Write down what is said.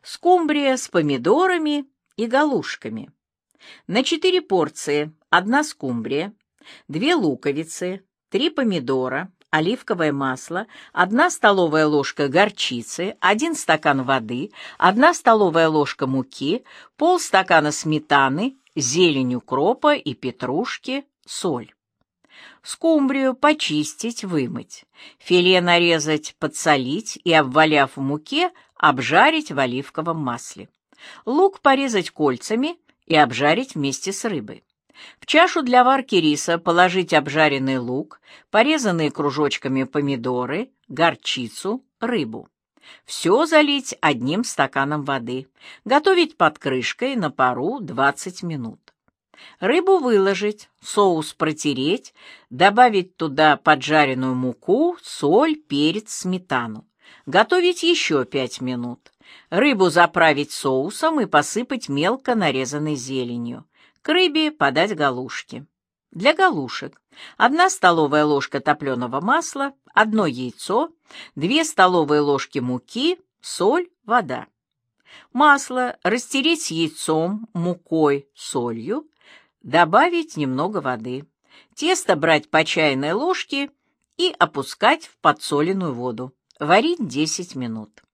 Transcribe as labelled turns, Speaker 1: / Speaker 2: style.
Speaker 1: Скумбрия с помидорами и галушками. На 4 порции 1 скумбрия, 2 луковицы, 3 помидора, оливковое масло, 1 столовая ложка горчицы, 1 стакан воды, 1 столовая ложка муки, полстакана сметаны, зелень укропа и петрушки, соль. Скумбрию почистить, вымыть. Филе нарезать, подсолить и, обваляв в муке, обжарить в оливковом масле. Лук порезать кольцами и обжарить вместе с рыбой. В чашу для варки риса положить обжаренный лук, порезанные кружочками помидоры, горчицу, рыбу. Все залить 1 стаканом воды. Готовить под крышкой на пару 20 минут. Рыбу выложить, соус протереть, добавить туда поджаренную муку, соль, перец, сметану. Готовить еще 5 минут. Рыбу заправить соусом и посыпать мелко нарезанной зеленью. К рыбе подать галушки. Для галушек 1 столовая ложка топленого масла, 1 яйцо, 2 столовые ложки муки, соль, вода. Масло растереть с яйцом, мукой, солью, добавить немного воды. Тесто брать по чайной ложке и опускать в подсоленную воду. Варить 10 минут.